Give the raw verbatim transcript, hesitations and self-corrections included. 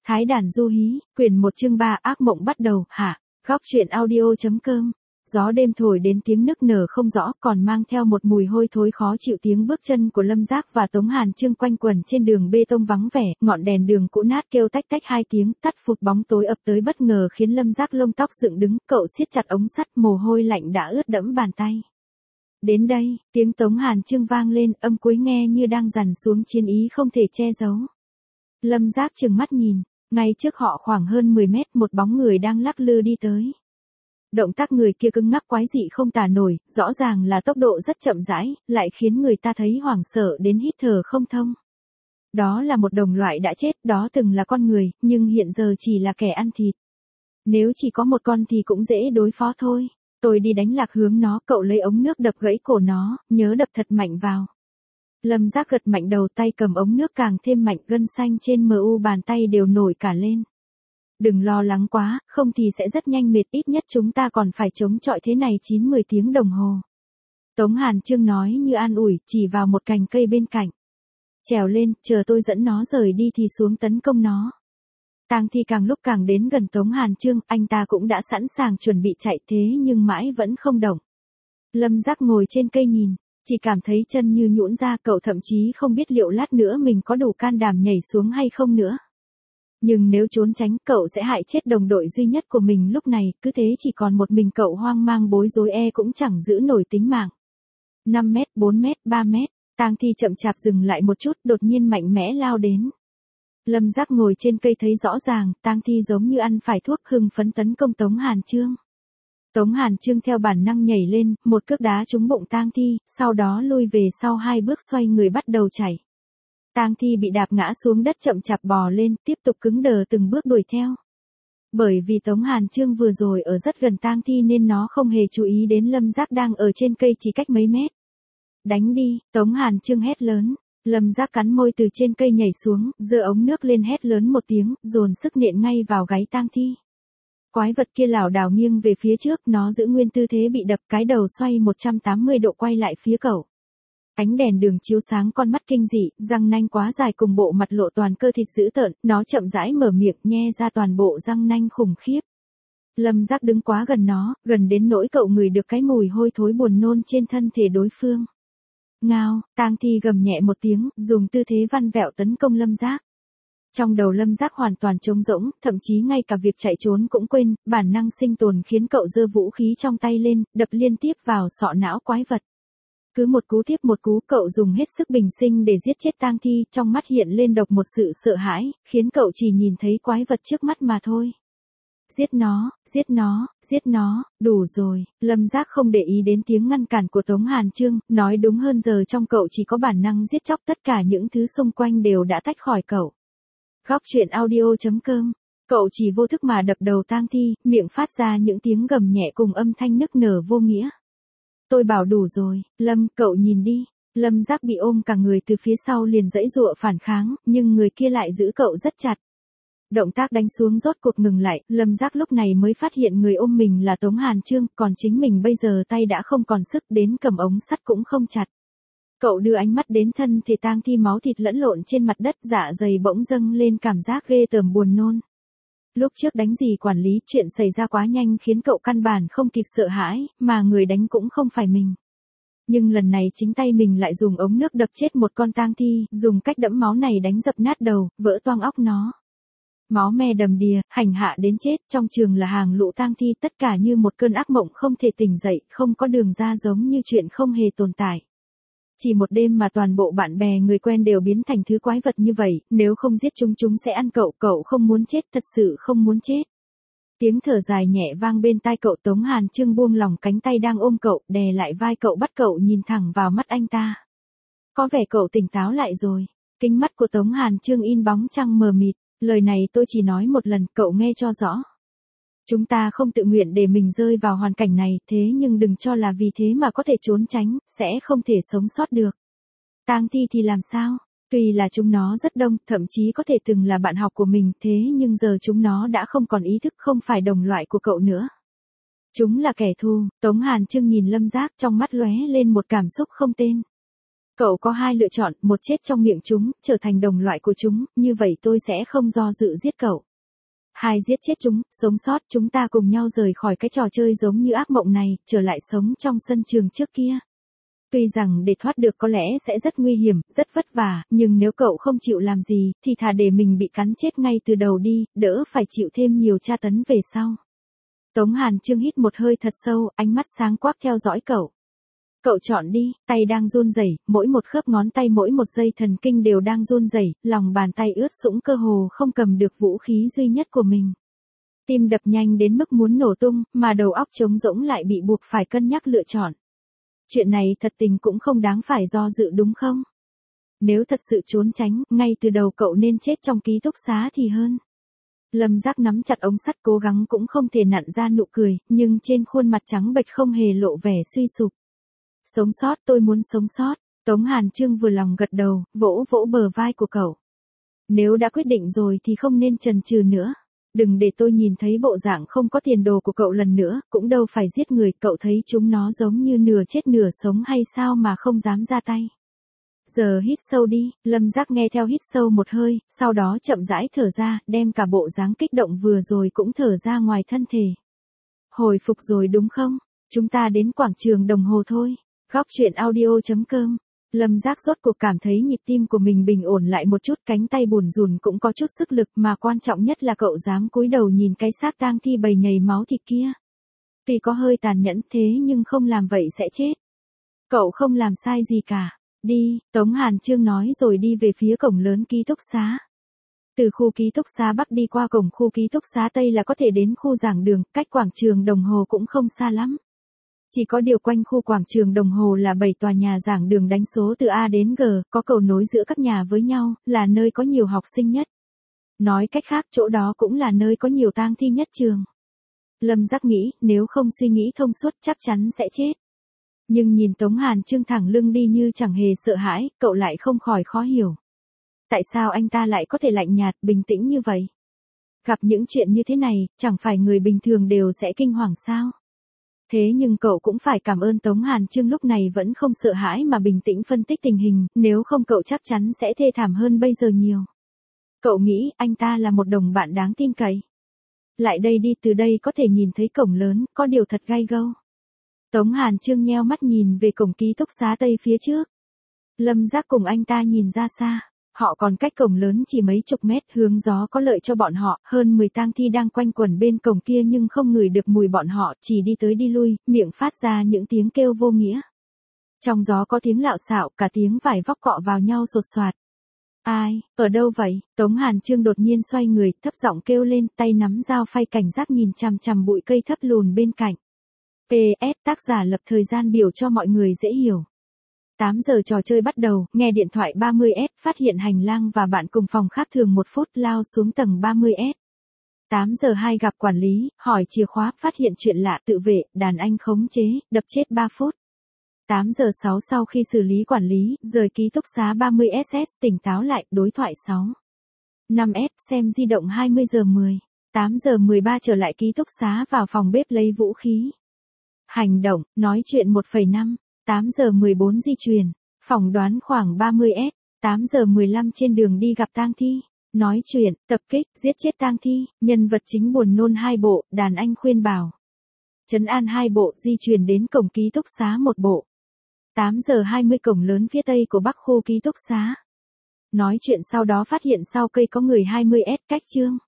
Thái đàn du hí, quyển một chương ba ác mộng bắt đầu, hả? Góc truyện audio.com. Gió đêm thổi đến tiếng nức nở không rõ, còn mang theo một mùi hôi thối khó chịu. Tiếng bước chân của Lâm Giác và Tống Hàn Chương quanh quẩn trên đường bê tông vắng vẻ, ngọn đèn đường cũ nát kêu tách tách hai tiếng, tắt phụt, bóng tối ập tới bất ngờ khiến Lâm Giác lông tóc dựng đứng, cậu siết chặt ống sắt, mồ hôi lạnh đã ướt đẫm bàn tay. Đến đây, tiếng Tống Hàn Chương vang lên, âm cuối nghe như đang dằn xuống chiến ý không thể che giấu. Lâm Giác trừng mắt nhìn, ngay trước họ khoảng hơn mười mét, một bóng người đang lắc lư đi tới. Động tác người kia cứng ngắc quái dị không tả nổi, rõ ràng là tốc độ rất chậm rãi, lại khiến người ta thấy hoảng sợ đến hít thở không thông. Đó là một đồng loại đã chết, đó từng là con người, nhưng hiện giờ chỉ là kẻ ăn thịt. Nếu chỉ có một con thì cũng dễ đối phó thôi. Tôi đi đánh lạc hướng nó, cậu lấy ống nước đập gãy cổ nó, nhớ đập thật mạnh vào. Lâm Giác gật mạnh đầu, tay cầm ống nước càng thêm mạnh, gân xanh trên mờ u bàn tay đều nổi cả lên. Đừng lo lắng quá, không thì sẽ rất nhanh mệt, ít nhất chúng ta còn phải chống chọi thế này chín mười tiếng đồng hồ. Tống Hàn Chương nói như an ủi, chỉ vào một cành cây bên cạnh. Trèo lên, chờ tôi dẫn nó rời đi thì xuống tấn công nó. Tang Thi càng lúc càng đến gần Tống Hàn Chương, anh ta cũng đã sẵn sàng chuẩn bị chạy, thế nhưng mãi vẫn không động. Lâm Giác ngồi trên cây nhìn, chỉ cảm thấy chân như nhũn ra, cậu thậm chí không biết liệu lát nữa mình có đủ can đảm nhảy xuống hay không nữa. Nhưng nếu trốn tránh, cậu sẽ hại chết đồng đội duy nhất của mình lúc này, cứ thế chỉ còn một mình cậu hoang mang bối rối e cũng chẳng giữ nổi tính mạng. năm mét, bốn mét, ba mét, Tang Thi chậm chạp dừng lại một chút, đột nhiên mạnh mẽ lao đến. Lâm Giác ngồi trên cây thấy rõ ràng, Tang Thi giống như ăn phải thuốc, hưng phấn tấn công Tống Hàn Chương. Tống Hàn Chương theo bản năng nhảy lên, một cước đá trúng bụng Tang Thi, sau đó lui về sau hai bước, xoay người bắt đầu chạy. Tang Thi bị đạp ngã xuống đất, chậm chạp bò lên, tiếp tục cứng đờ từng bước đuổi theo. Bởi vì Tống Hàn Chương vừa rồi ở rất gần Tang Thi nên nó không hề chú ý đến Lâm Giác đang ở trên cây chỉ cách mấy mét. Đánh đi, Tống Hàn Chương hét lớn. Lâm Giác cắn môi từ trên cây nhảy xuống, giơ ống nước lên hét lớn một tiếng, dồn sức nện ngay vào gáy Tang Thi. Quái vật kia lảo đảo nghiêng về phía trước, nó giữ nguyên tư thế bị đập, cái đầu xoay một trăm tám mươi độ quay lại phía cậu. Ánh đèn đường chiếu sáng con mắt kinh dị, răng nanh quá dài cùng bộ mặt lộ toàn cơ thịt dữ tợn, nó chậm rãi mở miệng, nhe ra toàn bộ răng nanh khủng khiếp. Lâm Giác đứng quá gần nó, gần đến nỗi cậu ngửi được cái mùi hôi thối buồn nôn trên thân thể đối phương. Ngao, Tang Thi gầm nhẹ một tiếng, dùng tư thế văn vẹo tấn công Lâm Giác. Trong đầu Lâm Giác hoàn toàn trống rỗng, thậm chí ngay cả việc chạy trốn cũng quên, bản năng sinh tồn khiến cậu giơ vũ khí trong tay lên, đập liên tiếp vào sọ não quái vật. Cứ một cú tiếp một cú, cậu dùng hết sức bình sinh để giết chết Tang Thi, trong mắt hiện lên độc một sự sợ hãi, khiến cậu chỉ nhìn thấy quái vật trước mắt mà thôi. Giết nó, giết nó, giết nó, đủ rồi. Lâm Giác không để ý đến tiếng ngăn cản của Tống Hàn Chương, nói đúng hơn giờ trong cậu chỉ có bản năng giết chóc, tất cả những thứ xung quanh đều đã tách khỏi cậu. Góc truyện audio.com. Cậu chỉ vô thức mà đập đầu Tang Thi, miệng phát ra những tiếng gầm nhẹ cùng âm thanh nức nở vô nghĩa. Tôi bảo đủ rồi, Lâm, cậu nhìn đi. Lâm Giác bị ôm cả người từ phía sau liền giãy giụa phản kháng, nhưng người kia lại giữ cậu rất chặt. Động tác đánh xuống rốt cuộc ngừng lại, Lâm Giác lúc này mới phát hiện người ôm mình là Tống Hàn Chương, còn chính mình bây giờ tay đã không còn sức, đến cầm ống sắt cũng không chặt. Cậu đưa ánh mắt đến thân thể Tang Thi máu thịt lẫn lộn trên mặt đất, dạ dày bỗng dâng lên cảm giác ghê tởm buồn nôn. Lúc trước đánh gì quản lý, chuyện xảy ra quá nhanh khiến cậu căn bản không kịp sợ hãi, mà người đánh cũng không phải mình. Nhưng lần này chính tay mình lại dùng ống nước đập chết một con Tang Thi, dùng cách đẫm máu này đánh dập nát đầu, vỡ toang óc nó. Máu me đầm đìa, hành hạ đến chết, trong trường là hàng lũ Tang Thi, tất cả như một cơn ác mộng không thể tỉnh dậy, không có đường ra, giống như chuyện không hề tồn tại. Chỉ một đêm mà toàn bộ bạn bè người quen đều biến thành thứ quái vật như vậy, nếu không giết chúng chúng sẽ ăn cậu, cậu không muốn chết, thật sự không muốn chết. Tiếng thở dài nhẹ vang bên tai cậu, Tống Hàn Chương buông lỏng cánh tay đang ôm cậu, đè lại vai cậu, bắt cậu nhìn thẳng vào mắt anh ta. Có vẻ cậu tỉnh táo lại rồi. Kính mắt của Tống Hàn Chương in bóng trăng mờ mịt, lời này tôi chỉ nói một lần, cậu nghe cho rõ. Chúng ta không tự nguyện để mình rơi vào hoàn cảnh này, thế nhưng đừng cho là vì thế mà có thể trốn tránh, sẽ không thể sống sót được. Tang Thi thì làm sao? Tuy là chúng nó rất đông, thậm chí có thể từng là bạn học của mình, thế nhưng giờ chúng nó đã không còn ý thức, không phải đồng loại của cậu nữa. Chúng là kẻ thù. Tống Hàn Chương nhìn Lâm Giác, trong mắt lóe lên một cảm xúc không tên. Cậu có hai lựa chọn, một chết trong miệng chúng, trở thành đồng loại của chúng, như vậy tôi sẽ không do dự giết cậu. Hai giết chết chúng, sống sót, chúng ta cùng nhau rời khỏi cái trò chơi giống như ác mộng này, trở lại sống trong sân trường trước kia. Tuy rằng để thoát được có lẽ sẽ rất nguy hiểm, rất vất vả, nhưng nếu cậu không chịu làm gì, thì thà để mình bị cắn chết ngay từ đầu đi, đỡ phải chịu thêm nhiều tra tấn về sau. Tống Hàn Chương hít một hơi thật sâu, ánh mắt sáng quắc theo dõi cậu. Cậu chọn đi, tay đang run rẩy, mỗi một khớp ngón tay mỗi một dây thần kinh đều đang run rẩy, lòng bàn tay ướt sũng cơ hồ không cầm được vũ khí duy nhất của mình. Tim đập nhanh đến mức muốn nổ tung, mà đầu óc trống rỗng lại bị buộc phải cân nhắc lựa chọn. Chuyện này thật tình cũng không đáng phải do dự đúng không? Nếu thật sự trốn tránh, ngay từ đầu cậu nên chết trong ký túc xá thì hơn. Lâm Giác nắm chặt ống sắt cố gắng cũng không thể nặn ra nụ cười, nhưng trên khuôn mặt trắng bệch không hề lộ vẻ suy sụp. Sống sót, tôi muốn sống sót. Tống Hàn Chương vừa lòng gật đầu, vỗ vỗ bờ vai của cậu. Nếu đã quyết định rồi thì không nên chần chừ nữa. Đừng để tôi nhìn thấy bộ dạng không có tiền đồ của cậu lần nữa, cũng đâu phải giết người, cậu thấy chúng nó giống như nửa chết nửa sống hay sao mà không dám ra tay. Giờ hít sâu đi, Lâm Giác nghe theo hít sâu một hơi, sau đó chậm rãi thở ra, đem cả bộ dáng kích động vừa rồi cũng thở ra ngoài thân thể. Hồi phục rồi đúng không? Chúng ta đến quảng trường đồng hồ thôi. Góc truyện audio chấm com. Lâm Giác rốt cuộc cảm thấy nhịp tim của mình bình ổn lại một chút, cánh tay buồn rùn cũng có chút sức lực, mà quan trọng nhất là cậu dám cúi đầu nhìn cái xác tang thi bầy nhầy máu thịt kia. Tuy có hơi tàn nhẫn thế nhưng không làm vậy sẽ chết. Cậu không làm sai gì cả. Đi, Tống Hàn Chương nói rồi đi về phía cổng lớn ký túc xá. Từ khu ký túc xá Bắc đi qua cổng khu ký túc xá Tây là có thể đến khu giảng đường, cách quảng trường đồng hồ cũng không xa lắm. Chỉ có điều quanh khu quảng trường đồng hồ là bảy tòa nhà giảng đường đánh số từ A đến G, có cầu nối giữa các nhà với nhau, là nơi có nhiều học sinh nhất. Nói cách khác, chỗ đó cũng là nơi có nhiều tang thi nhất trường. Lâm Giác nghĩ, nếu không suy nghĩ thông suốt chắc chắn sẽ chết. Nhưng nhìn Tống Hàn Chương thẳng lưng đi như chẳng hề sợ hãi, cậu lại không khỏi khó hiểu. Tại sao anh ta lại có thể lạnh nhạt, bình tĩnh như vậy? Gặp những chuyện như thế này, chẳng phải người bình thường đều sẽ kinh hoàng sao? Thế nhưng cậu cũng phải cảm ơn Tống Hàn Chương lúc này vẫn không sợ hãi mà bình tĩnh phân tích tình hình, nếu không cậu chắc chắn sẽ thê thảm hơn bây giờ nhiều. Cậu nghĩ anh ta là một đồng bạn đáng tin cậy. Lại đây đi, từ đây có thể nhìn thấy cổng lớn, có điều thật gai gâu. Tống Hàn Chương nheo mắt nhìn về cổng ký túc xá Tây phía trước. Lâm Giác cùng anh ta nhìn ra xa. Họ còn cách cổng lớn chỉ mấy chục mét, hướng gió có lợi cho bọn họ, hơn mười tang thi đang quanh quẩn bên cổng kia nhưng không ngửi được mùi bọn họ, chỉ đi tới đi lui, miệng phát ra những tiếng kêu vô nghĩa. Trong gió có tiếng lạo xạo, cả tiếng vải vóc cọ vào nhau sột soạt. Ai, ở đâu vậy? Tống Hàn Chương đột nhiên xoay người, thấp giọng kêu lên, tay nắm dao phay cảnh giác nhìn chằm chằm bụi cây thấp lùn bên cạnh. pê ét tác giả lập thời gian biểu cho mọi người dễ hiểu. tám giờ trò chơi bắt đầu, nghe điện thoại ba mươi S, phát hiện hành lang và bạn cùng phòng khác thường một phút, lao xuống tầng ba mươi S. tám giờ hai gặp quản lý, hỏi chìa khóa, phát hiện chuyện lạ, tự vệ, đàn anh khống chế, đập chết ba phút. tám giờ sáu sau khi xử lý quản lý, rời ký túc xá ba mươi S S, tỉnh táo lại, đối thoại sáu. năm S, xem di động hai mươi giờ mười. tám giờ mười ba trở lại ký túc xá vào phòng bếp lấy vũ khí. Hành động, nói chuyện một phẩy năm. tám giờ mười bốn di chuyển, phỏng đoán khoảng ba mươi S, tám giờ mười lăm trên đường đi gặp tang thi, nói chuyện, tập kích, giết chết tang thi, nhân vật chính buồn nôn hai bộ, đàn anh khuyên bảo. Trấn an hai bộ, di chuyển đến cổng ký túc xá một bộ. tám giờ hai mươi cổng lớn phía tây của bắc khu ký túc xá. Nói chuyện sau đó phát hiện sau cây có người hai mươi S cách chương.